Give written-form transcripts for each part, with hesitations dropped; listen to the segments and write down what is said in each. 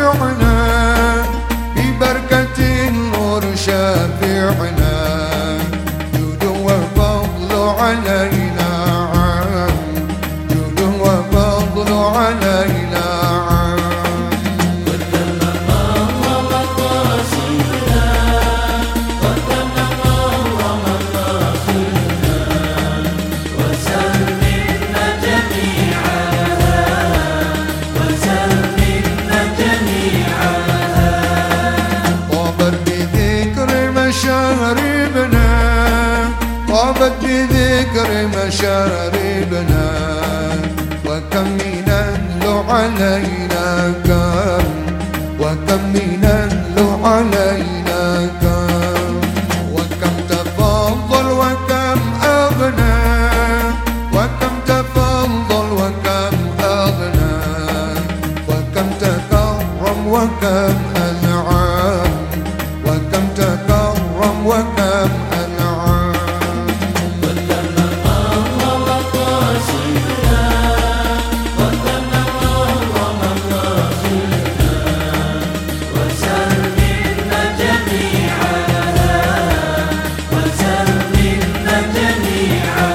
شافعنا ببركة النور شافعنا جود وفضل علينا عام جود وفضل علينا عام قدم الله مقاصدنا قدم الله مقاصدنا وسل منا جميعا وسل منا جميعا طابت بذكر مشاربنا طابت بذكر مشاربنا وكم من أهل علينا كم وكم من أهل علينا كم وكم تفضل وكم أغنى وكم تفضل وكم أغنى وكم تكرم وكم أنعم وكم تكرم وكم أنعم قدم الله مقاصدنا قدم الله مقاصدنا وسل منا جميعا وسل منا جميعا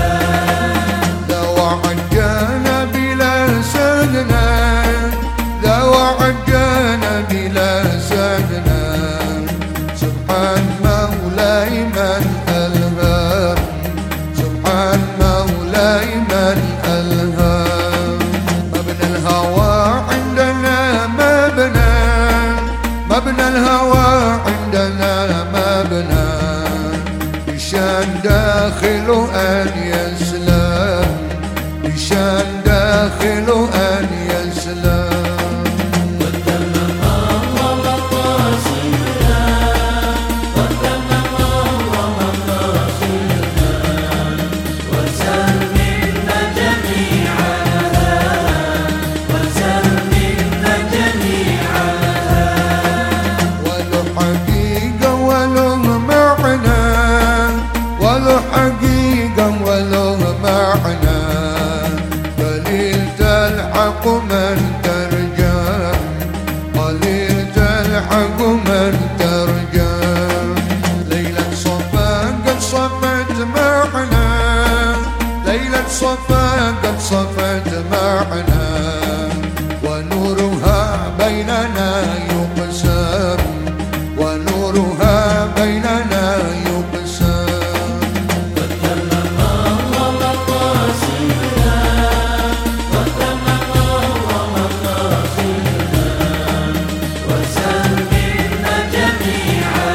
لو عجانا بلا سدنا لو عجانا بلا سدنا سبحان مولاي من ألهام سبحان مولاي من ألهام مبنى الهوى عندنا مبنى مبنى الهوى عندنا مبنى بشان داخل أن يسلم بشان داخل أن يسلم قدم الله مقاصدنا قدم الله مقاصدنا وسل منا جميعا وسل منا جميعا وله حقيقة وله معنى وله حقيقة وله معنى قليل تلحق من ترجم قليل تلحق من ترجم ليلة صفا قد صفت معنا ليلة صفا قد صفت معنا ونورها بيننا يقسم ونورها بيننا يقسم قدم الله مقاصدنا قدم الله مقاصدنا وسل منا جميعا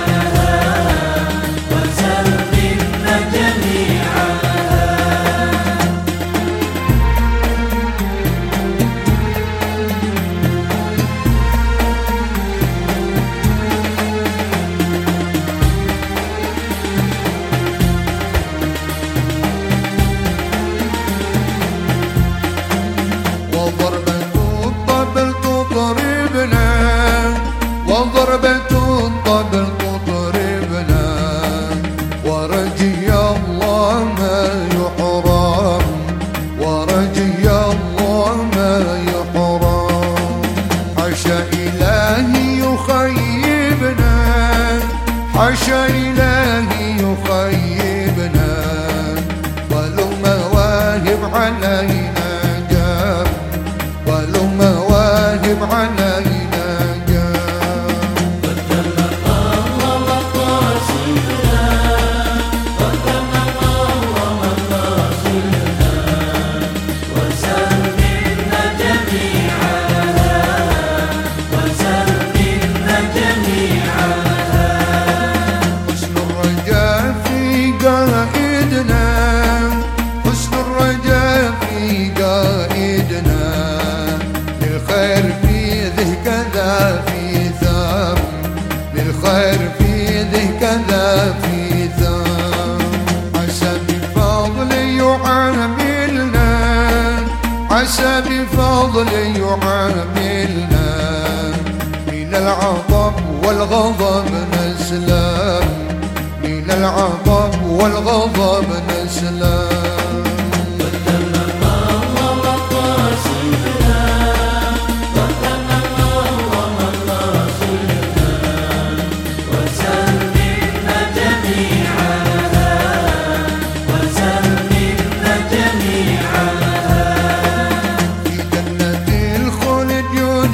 وسل منا جميعا وضربة الطبل تضربنا وضربة الطبل تضربنا ورجي الله ما يحرم ورجي الله ما يحرم حاشا إلهي يخيبنا حاشا إلهي يخيبنا ولو مواهب علينا جاب ولو مواهب علينا جاب قدم الله مقاصدنا قدم الله مقاصدنا وسل منا جميعا وسل منا جميعا حسن الرجاء في قائدنا حسن الرجاء في قائدنا للخير في ذه كذا في ثام للخير في ذه كذا في ثام عسى بفضل يعاملنا عسى بفضل يعاملنا من العطب والغضب نسلم من العطب والغضب نسلم قدم الله مقاصدنا قدم الله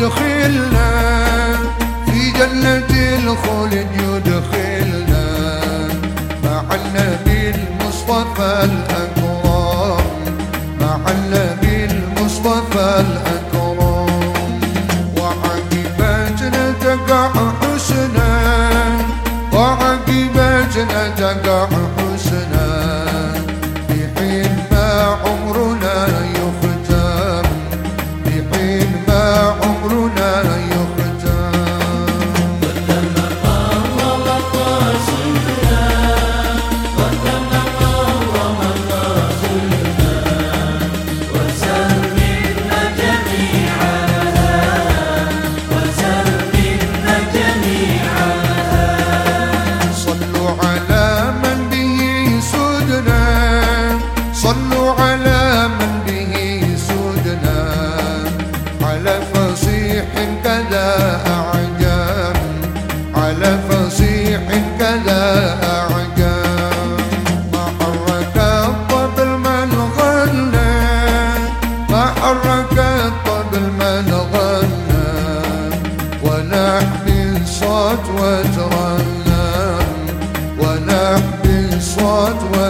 يدخلنا في جنة الخلد يدخلنا مع النبي المصطفى الأكرم مع النبي المصطفى الأكرم وعاقبتنا تقع حسنا وعاقبتنا تقع حسنا بحين ما عمرنا يختم بحين ما عمرنا يختم صلوا على من به سودنا على فصيح كذا أعجم على فصيح كذا أعجم ما حرك الطبل من غنى ما حرك الطبل من غنى ونحمي الصوت وترنم ونحمي الصوت